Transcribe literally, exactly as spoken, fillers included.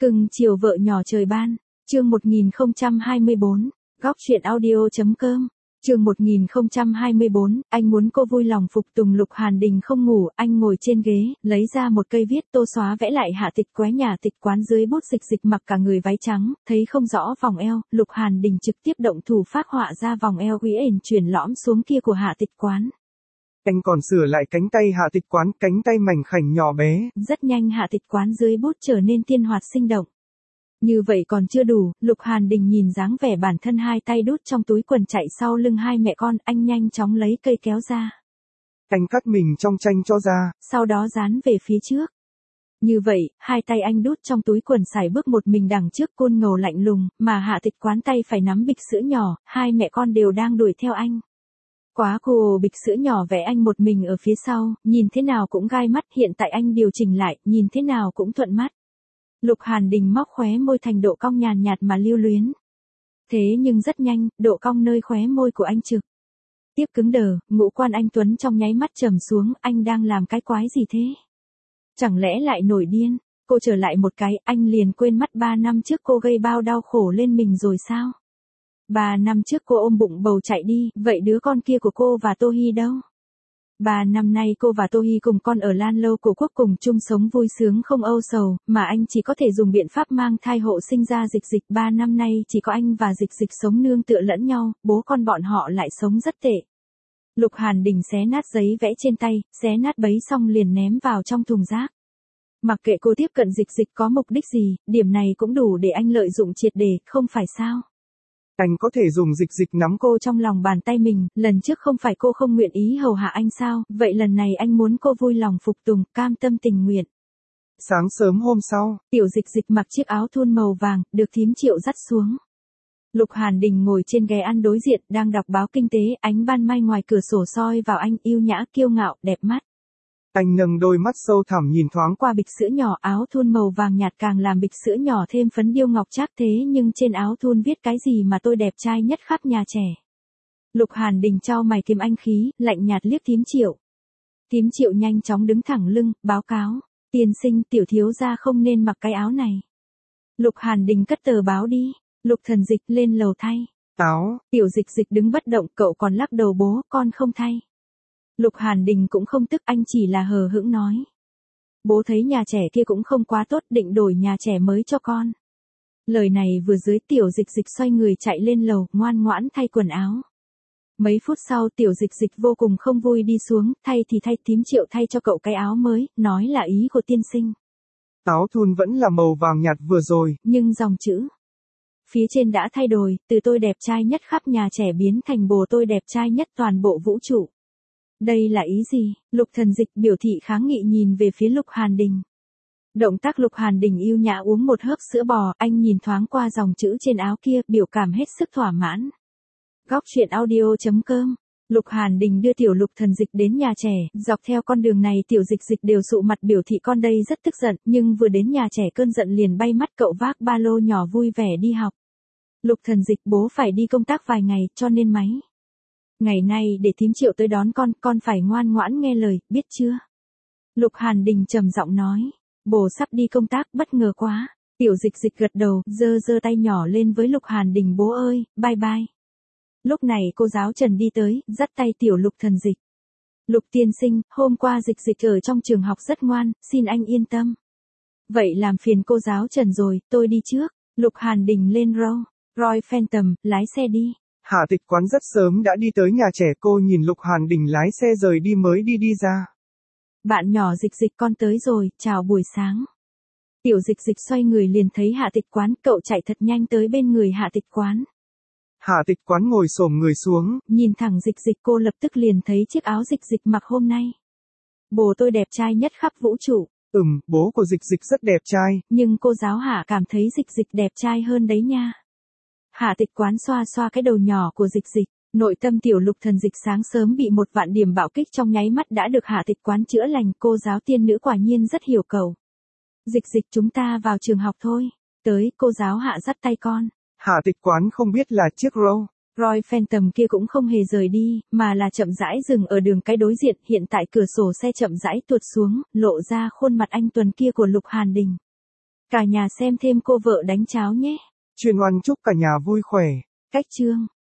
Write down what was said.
Cưng chiều vợ nhỏ trời ban, chương một nghìn không trăm hai mươi bốn, góc truyện audio.com, chương một nghìn không trăm hai mươi bốn, anh muốn cô vui lòng phục tùng. Lục Hàn Đình không ngủ, anh ngồi trên ghế, lấy ra một cây viết tô xóa vẽ lại Hạ Tịch Quái nhà tịch quán dưới bút dịch dịch mặc cả người váy trắng, thấy không rõ vòng eo, Lục Hàn Đình trực tiếp động thủ phác họa ra vòng eo uốn éo chuyển lõm xuống kia của Hạ Tịch Quán. Anh còn sửa lại cánh tay Hạ Tịch Quán, cánh tay mảnh khảnh nhỏ bé. Rất nhanh Hạ Tịch Quán dưới bút trở nên tiên hoạt sinh động. Như vậy còn chưa đủ, Lục Hàn Đình nhìn dáng vẻ bản thân hai tay đút trong túi quần chạy sau lưng hai mẹ con, anh nhanh chóng lấy cây kéo ra. Anh cắt mình trong tranh cho ra. Sau đó dán về phía trước. Như vậy, hai tay anh đút trong túi quần sải bước một mình đằng trước côn ngầu lạnh lùng, mà Hạ Tịch Quán tay phải nắm bịch sữa nhỏ, hai mẹ con đều đang đuổi theo anh. Quá cool, bịch sữa nhỏ vẽ anh một mình ở phía sau, nhìn thế nào cũng gai mắt, hiện tại anh điều chỉnh lại, nhìn thế nào cũng thuận mắt. Lục Hàn Đình móc khóe môi thành độ cong nhàn nhạt mà lưu luyến. Thế nhưng rất nhanh, độ cong nơi khóe môi của anh trực tiếp cứng đờ, ngũ quan anh tuấn trong nháy mắt trầm xuống, anh đang làm cái quái gì thế? Chẳng lẽ lại nổi điên? Cô trở lại một cái, anh liền quên mất ba năm trước cô gây bao đau khổ lên mình rồi sao? Ba năm trước cô ôm bụng bầu chạy đi, vậy đứa con kia của cô và Tô Hi đâu? Ba năm nay cô và Tô Hi cùng con ở Lan Lâu Cổ Quốc cùng chung sống vui sướng không âu sầu, mà anh chỉ có thể dùng biện pháp mang thai hộ sinh ra dịch dịch. Ba năm nay chỉ có anh và dịch dịch sống nương tựa lẫn nhau, bố con bọn họ lại sống rất tệ. Lục Hàn Đình xé nát giấy vẽ trên tay, xé nát bấy xong liền ném vào trong thùng rác. Mặc kệ cô tiếp cận dịch dịch có mục đích gì, điểm này cũng đủ để anh lợi dụng triệt để, không phải sao? Anh có thể dùng dịch dịch nắm cô trong lòng bàn tay mình, lần trước không phải cô không nguyện ý hầu hạ anh sao, vậy lần này anh muốn cô vui lòng phục tùng, cam tâm tình nguyện. Sáng sớm hôm sau, tiểu dịch dịch mặc chiếc áo thun màu vàng, được thím Triệu dắt xuống. Lục Hàn Đình ngồi trên ghế ăn đối diện, đang đọc báo kinh tế, ánh ban mai ngoài cửa sổ soi vào anh, yêu nhã kiêu ngạo, đẹp mắt. Anh nâng đôi mắt sâu thẳm nhìn thoáng qua bịch sữa nhỏ, áo thun màu vàng nhạt càng làm bịch sữa nhỏ thêm phấn điêu ngọc trác, thế nhưng trên áo thun viết cái gì mà tôi đẹp trai nhất khắp nhà trẻ. Lục Hàn Đình chau mày kiếm anh khí, lạnh nhạt liếc thím Triệu. Thím Triệu nhanh chóng đứng thẳng lưng, báo cáo, tiên sinh, tiểu thiếu gia không nên mặc cái áo này. Lục Hàn Đình cất tờ báo đi. Lục Thần Dịch lên lầu thay áo. Tiểu dịch dịch đứng bất động, cậu còn lắc đầu, bố, con không thay. Lục Hàn Đình cũng không tức, anh chỉ là hờ hững nói. Bố thấy nhà trẻ kia cũng không quá tốt, định đổi nhà trẻ mới cho con. Lời này vừa dưới, tiểu dịch dịch xoay người chạy lên lầu, ngoan ngoãn thay quần áo. Mấy phút sau tiểu dịch dịch vô cùng không vui đi xuống, thay thì thay, thím Triệu thay cho cậu cái áo mới, nói là ý của tiên sinh. Áo thun vẫn là màu vàng nhạt vừa rồi, nhưng dòng chữ phía trên đã thay đổi, từ tôi đẹp trai nhất khắp nhà trẻ biến thành bồ tôi đẹp trai nhất toàn bộ vũ trụ. Đây là ý gì? Lục Thần Dịch biểu thị kháng nghị nhìn về phía Lục Hàn Đình. Động tác Lục Hàn Đình yêu nhã uống một hớp sữa bò, anh nhìn thoáng qua dòng chữ trên áo kia, biểu cảm hết sức thỏa mãn. Góc truyện audio.com. Lục Hàn Đình đưa tiểu Lục Thần Dịch đến nhà trẻ, dọc theo con đường này tiểu dịch dịch đều sụ mặt biểu thị con đây rất tức giận, nhưng vừa đến nhà trẻ cơn giận liền bay mắt, cậu vác ba lô nhỏ vui vẻ đi học. Lục Thần Dịch, bố phải đi công tác vài ngày, cho nên máy ngày nay để thím Triệu tới đón con, con phải ngoan ngoãn nghe lời, biết chưa? Lục Hàn Đình trầm giọng nói, bố sắp đi công tác, bất ngờ quá. Tiểu dịch dịch gật đầu, giơ giơ tay nhỏ lên với Lục Hàn Đình, bố ơi, bye bye. Lúc này cô giáo Trần đi tới, dắt tay tiểu Lục Thần Dịch. Lục tiên sinh, hôm qua dịch dịch ở trong trường học rất ngoan, xin anh yên tâm. Vậy làm phiền cô giáo Trần rồi, tôi đi trước. Lục Hàn Đình lên row, Roy Phantom, lái xe đi. Hạ Tịch Quán rất sớm đã đi tới nhà trẻ, cô nhìn Lục Hàn Đình lái xe rời đi mới đi đi ra. Bạn nhỏ dịch dịch con tới rồi, chào buổi sáng. Tiểu dịch dịch xoay người liền thấy Hạ Tịch Quán, cậu chạy thật nhanh tới bên người Hạ Tịch Quán. Hạ Tịch Quán ngồi xổm người xuống, nhìn thẳng dịch dịch, cô lập tức liền thấy chiếc áo dịch dịch mặc hôm nay. Bố tôi đẹp trai nhất khắp vũ trụ. Ừm, bố của dịch dịch rất đẹp trai. Nhưng cô giáo Hạ cảm thấy dịch dịch đẹp trai hơn đấy nha. Hạ Tịch Quán xoa xoa cái đầu nhỏ của dịch dịch, nội tâm tiểu Lục Thần Dịch sáng sớm bị một vạn điểm bạo kích trong nháy mắt đã được Hạ Tịch Quán chữa lành, cô giáo tiên nữ quả nhiên rất hiểu cầu. Dịch dịch, chúng ta vào trường học thôi. Tới, cô giáo Hạ dắt tay con. Hạ Tịch Quán không biết là chiếc row Roy Phantom kia cũng không hề rời đi, mà là chậm rãi dừng ở đường cái đối diện, hiện tại cửa sổ xe chậm rãi tuột xuống, lộ ra khuôn mặt anh tuấn kia của Lục Hàn Đình. Cả nhà xem thêm cô vợ đánh cháo nhé. Chuyên Oan chúc cả nhà vui khỏe. Cách chương